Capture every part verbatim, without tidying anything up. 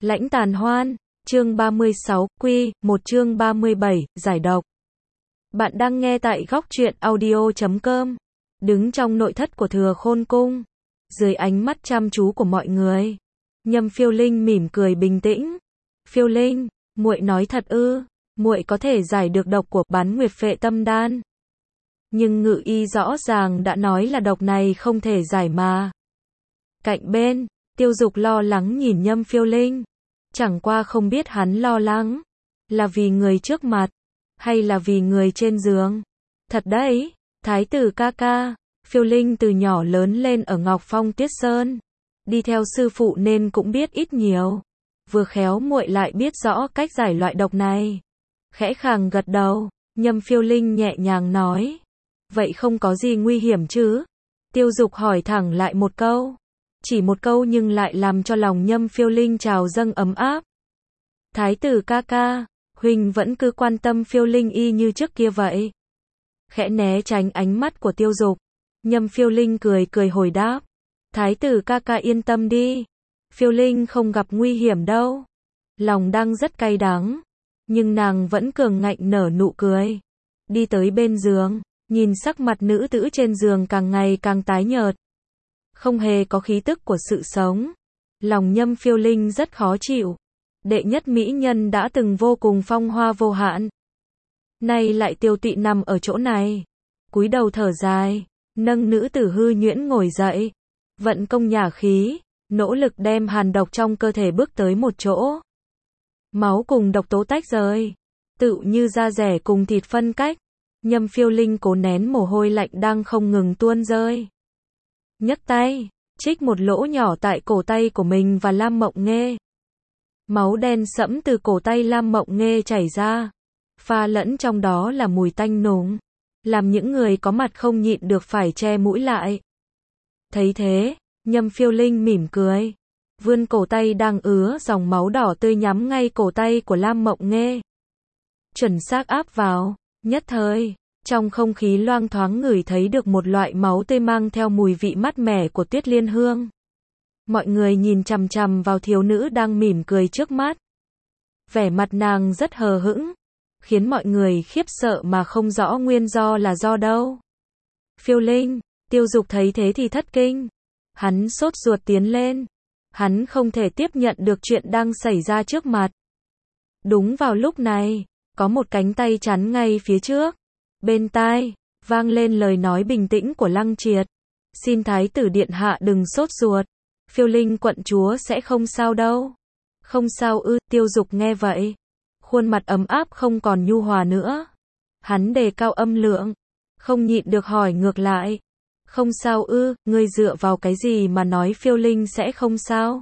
Lãnh tàn hoan, chương ba mươi sáu, quy, một chương ba mươi bảy, giải độc. Bạn đang nghe tại góc truyện audio chấm com. Đứng trong nội thất của Thừa Khôn Cung, dưới ánh mắt chăm chú của mọi người, Nhâm Phiêu Linh mỉm cười bình tĩnh. Phiêu Linh, muội nói thật ư? Muội có thể giải được độc của Bán Nguyệt Phệ Tâm Đan. Nhưng ngự y rõ ràng đã nói là độc này không thể giải mà. Cạnh bên, Tiêu Dục lo lắng nhìn Nhâm Phiêu Linh. Chẳng qua không biết hắn lo lắng là vì người trước mặt, hay là vì người trên giường. Thật đấy, thái tử ca ca, Phiêu Linh từ nhỏ lớn lên ở Ngọc Phong Tuyết Sơn, đi theo sư phụ nên cũng biết ít nhiều. Vừa khéo muội lại biết rõ cách giải loại độc này. Khẽ khàng gật đầu, Nhâm Phiêu Linh nhẹ nhàng nói. Vậy không có gì nguy hiểm chứ? Tiêu Dục hỏi thẳng lại một câu. Chỉ một câu nhưng lại làm cho lòng Nhâm Phiêu Linh trào dâng ấm áp. Thái tử ca ca, huynh vẫn cứ quan tâm Phiêu Linh y như trước kia vậy. Khẽ né tránh ánh mắt của Tiêu Dục, Nhâm Phiêu Linh cười cười hồi đáp. Thái tử ca ca yên tâm đi, Phiêu Linh không gặp nguy hiểm đâu. Lòng đang rất cay đắng, nhưng nàng vẫn cường ngạnh nở nụ cười. Đi tới bên giường, nhìn sắc mặt nữ tử trên giường càng ngày càng tái nhợt, không hề có khí tức của sự sống. Lòng Nhâm Phiêu Linh rất khó chịu. Đệ nhất mỹ nhân đã từng vô cùng phong hoa vô hạn, nay lại tiêu tụy nằm ở chỗ này. Cúi đầu thở dài, nâng nữ tử hư nhuyễn ngồi dậy, vận công nhả khí, nỗ lực đem hàn độc trong cơ thể bước tới một chỗ. Máu cùng độc tố tách rời, tựu như da rẻ cùng thịt phân cách. Nhâm Phiêu Linh cố nén mồ hôi lạnh đang không ngừng tuôn rơi. Nhấc tay, trích một lỗ nhỏ tại cổ tay của mình và Lam Mộng Nghê. Máu đen sẫm từ cổ tay Lam Mộng Nghê chảy ra, pha lẫn trong đó là mùi tanh nùng, làm những người có mặt không nhịn được phải che mũi lại. Thấy thế, Nhâm Phiêu Linh mỉm cười, vươn cổ tay đang ứa dòng máu đỏ tươi nhắm ngay cổ tay của Lam Mộng Nghê. Chuẩn xác áp vào, nhất thời, trong không khí loang thoáng ngửi thấy được một loại máu tươi mang theo mùi vị mát mẻ của tuyết liên hương. Mọi người nhìn chằm chằm vào thiếu nữ đang mỉm cười trước mắt. Vẻ mặt nàng rất hờ hững, khiến mọi người khiếp sợ mà không rõ nguyên do là do đâu. Phiêu Linh, Tiêu Dục thấy thế thì thất kinh. Hắn sốt ruột tiến lên. Hắn không thể tiếp nhận được chuyện đang xảy ra trước mặt. Đúng vào lúc này, có một cánh tay chắn ngay phía trước. Bên tai, vang lên lời nói bình tĩnh của Lăng Triệt. Xin thái tử điện hạ đừng sốt ruột. Phiêu Linh quận chúa sẽ không sao đâu. Không sao ư? Tiêu Dục nghe vậy, khuôn mặt ấm áp không còn nhu hòa nữa. Hắn đề cao âm lượng, không nhịn được hỏi ngược lại. Không sao ư? Ngươi dựa vào cái gì mà nói Phiêu Linh sẽ không sao?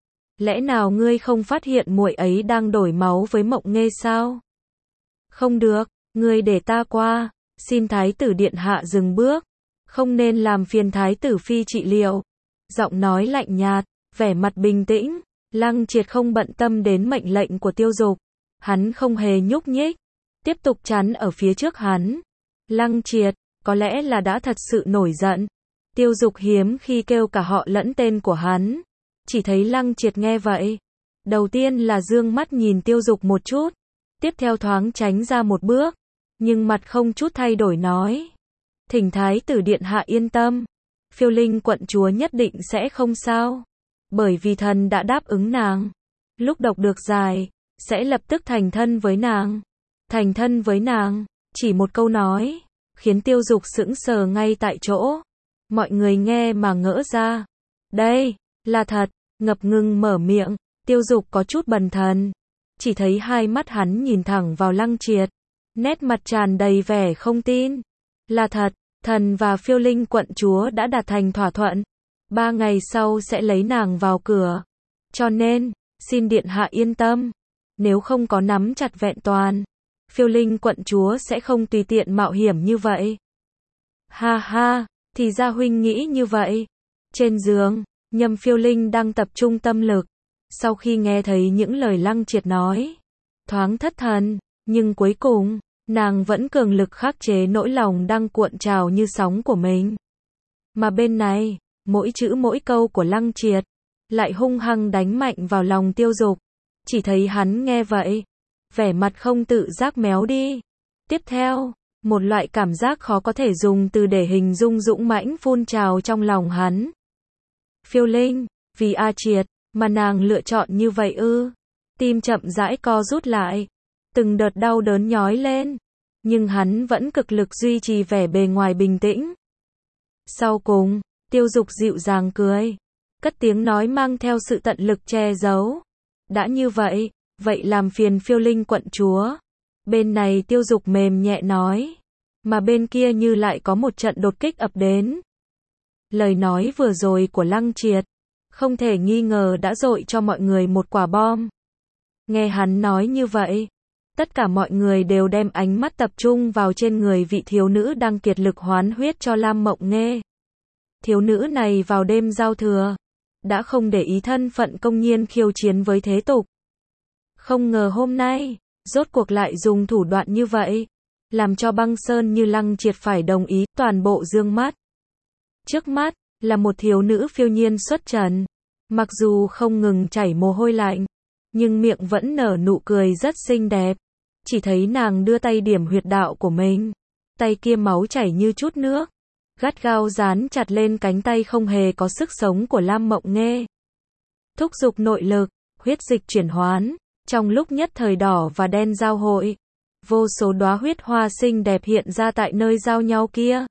Lẽ nào ngươi không phát hiện muội ấy đang đổi máu với Mộng Nghê sao? Không được, ngươi để ta qua. Xin thái tử điện hạ dừng bước, không nên làm phiền thái tử phi trị liệu. Giọng nói lạnh nhạt, vẻ mặt bình tĩnh. Lăng Triệt không bận tâm đến mệnh lệnh của Tiêu Dục, hắn không hề nhúc nhích, tiếp tục chắn ở phía trước hắn. Lăng Triệt, có lẽ là đã thật sự nổi giận. Tiêu Dục hiếm khi kêu cả họ lẫn tên của hắn. Chỉ thấy Lăng Triệt nghe vậy, đầu tiên là dương mắt nhìn Tiêu Dục một chút, tiếp theo thoáng tránh ra một bước, nhưng mặt không chút thay đổi nói. Thỉnh thái tử điện hạ yên tâm, Phiêu Linh quận chúa nhất định sẽ không sao. Bởi vì thần đã đáp ứng nàng, lúc độc được giải, sẽ lập tức thành thân với nàng. Thành thân với nàng, chỉ một câu nói, khiến Tiêu Dục sững sờ ngay tại chỗ. Mọi người nghe mà ngỡ ra. Đây, là thật, ngập ngừng mở miệng, Tiêu Dục có chút bần thần. Chỉ thấy hai mắt hắn nhìn thẳng vào Lăng Triệt, nét mặt tràn đầy vẻ không tin. Là thật, thần và Phiêu Linh quận chúa đã đạt thành thỏa thuận. Ba ngày sau sẽ lấy nàng vào cửa. Cho nên, xin điện hạ yên tâm. Nếu không có nắm chặt vẹn toàn, Phiêu Linh quận chúa sẽ không tùy tiện mạo hiểm như vậy. Ha ha, thì ra huynh nghĩ như vậy. Trên giường, Nhâm Phiêu Linh đang tập trung tâm lực. Sau khi nghe thấy những lời Lăng Triệt nói, thoáng thất thần, nhưng cuối cùng, nàng vẫn cường lực khắc chế nỗi lòng đang cuộn trào như sóng của mình. Mà bên này, mỗi chữ mỗi câu của Lăng Triệt lại hung hăng đánh mạnh vào lòng Tiêu Dục. Chỉ thấy hắn nghe vậy, vẻ mặt không tự giác méo đi. Tiếp theo, một loại cảm giác khó có thể dùng từ để hình dung dũng mãnh phun trào trong lòng hắn. Phiêu Linh, vì A Triệt, mà nàng lựa chọn như vậy ư? Tim chậm rãi co rút lại, từng đợt đau đớn nhói lên, nhưng hắn vẫn cực lực duy trì vẻ bề ngoài bình tĩnh. Sau cùng, Tiêu Dục dịu dàng cười, cất tiếng nói mang theo sự tận lực che giấu. Đã như vậy, vậy làm phiền Phiêu Linh quận chúa. Bên này Tiêu Dục mềm nhẹ nói, mà bên kia như lại có một trận đột kích ập đến. Lời nói vừa rồi của Lăng Triệt, không thể nghi ngờ đã dội cho mọi người một quả bom. Nghe hắn nói như vậy, tất cả mọi người đều đem ánh mắt tập trung vào trên người vị thiếu nữ đang kiệt lực hoán huyết cho Lam Mộng Nghê. Thiếu nữ này vào đêm giao thừa, đã không để ý thân phận công nhiên khiêu chiến với thế tục. Không ngờ hôm nay, rốt cuộc lại dùng thủ đoạn như vậy, làm cho băng sơn như Lăng Triệt phải đồng ý, toàn bộ dương mắt. Trước mắt, là một thiếu nữ phiêu nhiên xuất trần, mặc dù không ngừng chảy mồ hôi lạnh, nhưng miệng vẫn nở nụ cười rất xinh đẹp. Chỉ thấy nàng đưa tay điểm huyệt đạo của mình, tay kia máu chảy như chút nước, gắt gao dán chặt lên cánh tay không hề có sức sống của Lam Mộng Nghê. Thúc giục nội lực, huyết dịch chuyển hoán, trong lúc nhất thời đỏ và đen giao hội, vô số đóa huyết hoa xinh đẹp hiện ra tại nơi giao nhau kia.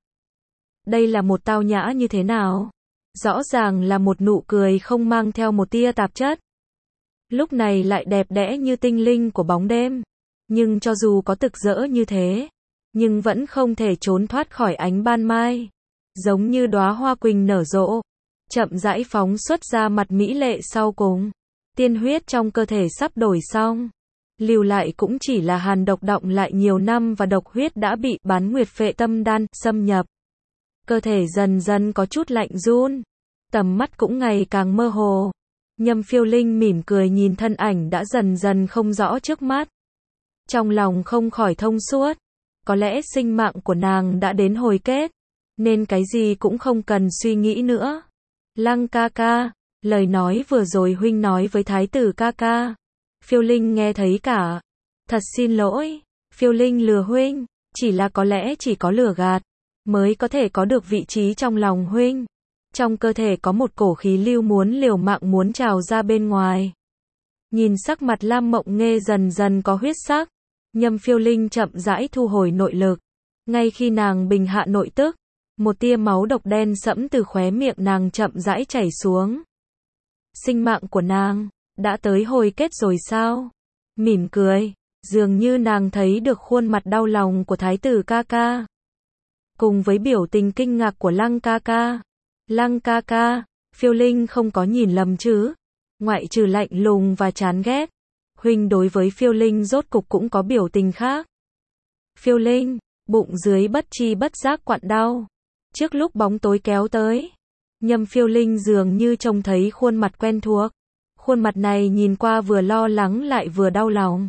Đây là một tao nhã như thế nào? Rõ ràng là một nụ cười không mang theo một tia tạp chất. Lúc này lại đẹp đẽ như tinh linh của bóng đêm. Nhưng cho dù có thực rỡ như thế, nhưng vẫn không thể trốn thoát khỏi ánh ban mai. Giống như đóa hoa quỳnh nở rộ, chậm rãi phóng xuất ra mặt mỹ lệ sau cùng. Tiên huyết trong cơ thể sắp đổi xong. Lưu lại cũng chỉ là hàn độc đọng lại nhiều năm và độc huyết đã bị bán nguyệt phệ tâm đan xâm nhập. Cơ thể dần dần có chút lạnh run, tầm mắt cũng ngày càng mơ hồ. Nhâm Phiêu Linh mỉm cười nhìn thân ảnh đã dần dần không rõ trước mắt. Trong lòng không khỏi thông suốt, có lẽ sinh mạng của nàng đã đến hồi kết, nên cái gì cũng không cần suy nghĩ nữa. Lăng ca ca, lời nói vừa rồi huynh nói với thái tử ca ca, Phiêu Linh nghe thấy cả. Thật xin lỗi, Phiêu Linh lừa huynh, chỉ là có lẽ chỉ có lừa gạt, mới có thể có được vị trí trong lòng huynh. Trong cơ thể có một cổ khí lưu muốn liều mạng muốn trào ra bên ngoài. Nhìn sắc mặt Lam Mộng Nghê dần dần có huyết sắc, Nhâm Phiêu Linh chậm rãi thu hồi nội lực. Ngay khi nàng bình hạ nội tức, một tia máu độc đen sẫm từ khóe miệng nàng chậm rãi chảy xuống. Sinh mạng của nàng đã tới hồi kết rồi sao? Mỉm cười, dường như nàng thấy được khuôn mặt đau lòng của thái tử ca ca, cùng với biểu tình kinh ngạc của Lăng ca ca. Lăng ca ca, Phiêu Linh không có nhìn lầm chứ? Ngoại trừ lạnh lùng và chán ghét, huynh đối với Phiêu Linh rốt cục cũng có biểu tình khác. Phiêu Linh, bụng dưới bất chi bất giác quặn đau. Trước lúc bóng tối kéo tới, Nhâm Phiêu Linh dường như trông thấy khuôn mặt quen thuộc. Khuôn mặt này nhìn qua vừa lo lắng lại vừa đau lòng,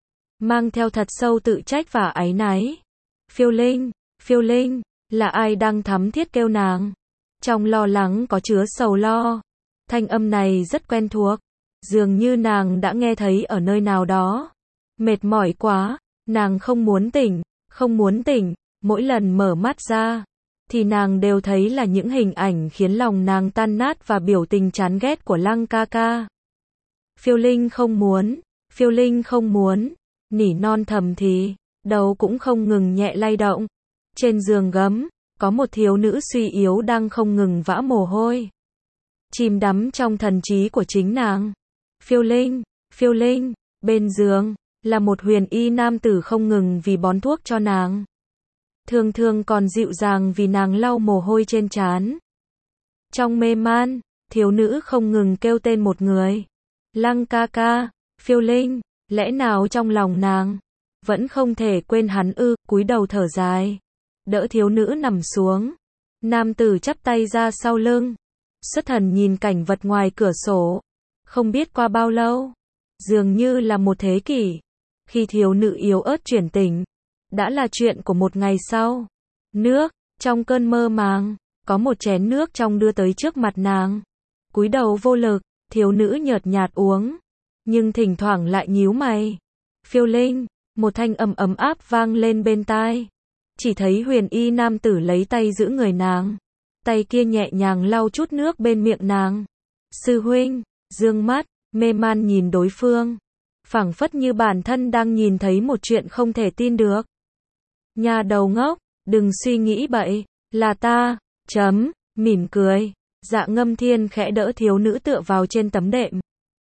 mang theo thật sâu tự trách và áy náy. Phiêu Linh, Phiêu Linh, là ai đang thắm thiết kêu nàng? Trong lo lắng có chứa sầu lo. Thanh âm này rất quen thuộc, dường như nàng đã nghe thấy ở nơi nào đó. Mệt mỏi quá, nàng không muốn tỉnh, không muốn tỉnh, mỗi lần mở mắt ra, thì nàng đều thấy là những hình ảnh khiến lòng nàng tan nát và biểu tình chán ghét của Lăng ca ca. Phiêu Linh không muốn, Phiêu Linh không muốn, nỉ non thầm thì, đầu cũng không ngừng nhẹ lay động. Trên giường gấm, có một thiếu nữ suy yếu đang không ngừng vã mồ hôi, chìm đắm trong thần trí của chính nàng. Phiêu Linh, Phiêu Linh, bên giường, là một huyền y nam tử không ngừng vì bón thuốc cho nàng. Thường thường còn dịu dàng vì nàng lau mồ hôi trên trán. Trong mê man, thiếu nữ không ngừng kêu tên một người. Lăng ca ca, Phiêu Linh, lẽ nào trong lòng nàng vẫn không thể quên hắn ư? Cúi đầu thở dài, đỡ thiếu nữ nằm xuống. Nam tử chắp tay ra sau lưng, xuất thần nhìn cảnh vật ngoài cửa sổ. Không biết qua bao lâu, dường như là một thế kỷ, khi thiếu nữ yếu ớt chuyển tỉnh, đã là chuyện của một ngày sau. Nước, trong cơn mơ màng, có một chén nước trong đưa tới trước mặt nàng. Cúi đầu vô lực, thiếu nữ nhợt nhạt uống. nhưng thỉnh thoảng lại nhíu mày. Phiêu Linh, một thanh âm ấm áp vang lên bên tai. Chỉ thấy huyền y nam tử lấy tay giữ người nàng. Tay kia nhẹ nhàng lau chút nước bên miệng nàng. Sư huynh, dương mắt, mê man nhìn đối phương. Phảng phất như bản thân đang nhìn thấy một chuyện không thể tin được. Nhà đầu ngốc, đừng suy nghĩ bậy, là ta, chấm, mỉm cười. Dạ Ngâm Thiên khẽ đỡ thiếu nữ tựa vào trên tấm đệm.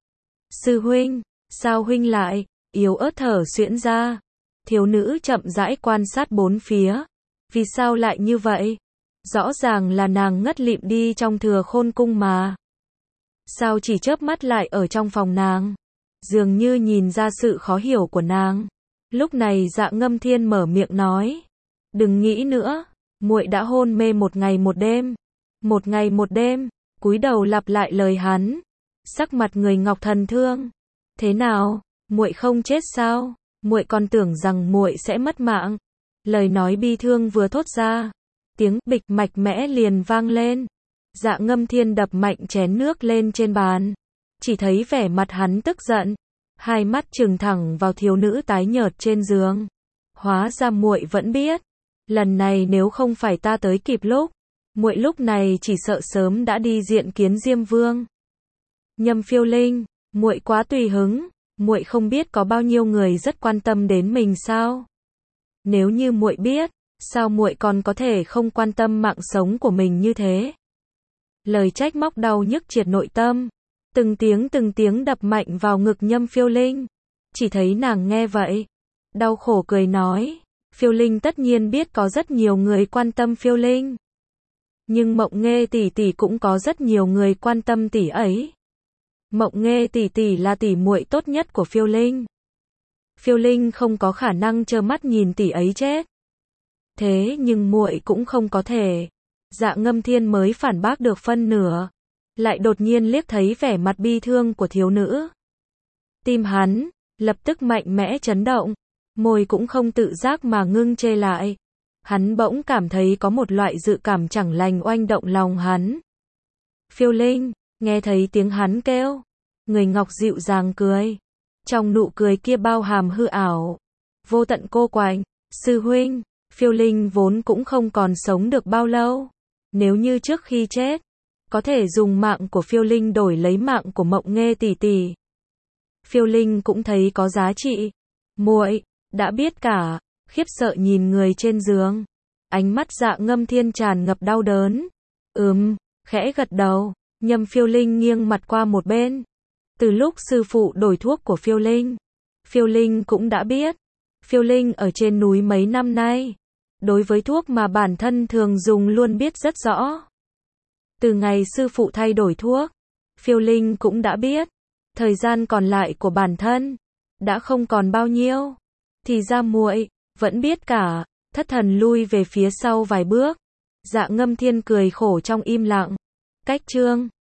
Sư huynh, sao huynh lại, yếu ớt thở xuyễn ra. Thiếu nữ chậm rãi quan sát bốn phía. Vì sao lại như vậy? Rõ ràng là nàng ngất lịm đi trong Thừa Khôn cung mà. Sao chỉ chớp mắt lại ở trong phòng nàng? Dường như nhìn ra sự khó hiểu của nàng. Lúc này Dạ Ngâm Thiên mở miệng nói. Đừng nghĩ nữa, muội đã hôn mê một ngày một đêm. Một ngày một đêm, cúi đầu lặp lại lời hắn. Sắc mặt người Ngọc Thần thương. Thế nào, muội không chết sao? Muội còn tưởng rằng muội sẽ mất mạng. Lời nói bi thương vừa thốt ra, tiếng bịch mạch mẽ liền vang lên. Dạ Ngâm Thiên đập mạnh chén nước lên trên bàn. Chỉ thấy vẻ mặt hắn tức giận, hai mắt trừng thẳng vào thiếu nữ tái nhợt trên giường. Hóa ra muội vẫn biết, lần này nếu không phải ta tới kịp lúc, muội lúc này chỉ sợ sớm đã đi diện kiến Diêm Vương. Nhâm Phiêu Linh, muội quá tùy hứng, muội không biết có bao nhiêu người rất quan tâm đến mình sao? Nếu như muội biết, sao muội còn có thể không quan tâm mạng sống của mình như thế? Lời trách móc đau nhức triệt nội tâm, từng tiếng từng tiếng đập mạnh vào ngực Nhâm Phiêu Linh. Chỉ thấy nàng nghe vậy, đau khổ cười nói, Phiêu Linh tất nhiên biết có rất nhiều người quan tâm Phiêu Linh. Nhưng Mộng Nghê tỷ tỷ cũng có rất nhiều người quan tâm tỷ ấy. Mộng Nghê tỷ tỷ là tỷ muội tốt nhất của Phiêu Linh. Phiêu Linh không có khả năng trơ mắt nhìn tỷ ấy chết. Thế nhưng muội cũng không có thể. Dạ Ngâm Thiên mới phản bác được phân nửa, lại đột nhiên liếc thấy vẻ mặt bi thương của thiếu nữ. Tim hắn lập tức mạnh mẽ chấn động, môi cũng không tự giác mà ngưng chê lại. Hắn bỗng cảm thấy có một loại dự cảm chẳng lành oanh động lòng hắn. Phiêu Linh, nghe thấy tiếng hắn kêu, người Ngọc dịu dàng cười. Trong nụ cười kia bao hàm hư ảo, vô tận cô quạnh. Sư huynh, Phiêu Linh vốn cũng không còn sống được bao lâu. Nếu như trước khi chết, có thể dùng mạng của Phiêu Linh đổi lấy mạng của Mộng Nghê tỷ tỷ, Phiêu Linh cũng thấy có giá trị. Muội đã biết cả. Khiếp sợ nhìn người trên giường, ánh mắt Dạ Ngâm Thiên tràn ngập đau đớn. Ừm, khẽ gật đầu. Nhâm Phiêu Linh nghiêng mặt qua một bên. Từ lúc sư phụ đổi thuốc của Phiêu Linh, Phiêu Linh cũng đã biết. Phiêu Linh ở trên núi mấy năm nay, đối với thuốc mà bản thân thường dùng luôn biết rất rõ. Từ ngày sư phụ thay đổi thuốc, Phiêu Linh cũng đã biết, thời gian còn lại của bản thân đã không còn bao nhiêu. Thì ra muội vẫn biết cả. Thất thần lui về phía sau vài bước. Dạ Ngâm Thiên cười khổ trong im lặng. Cách chương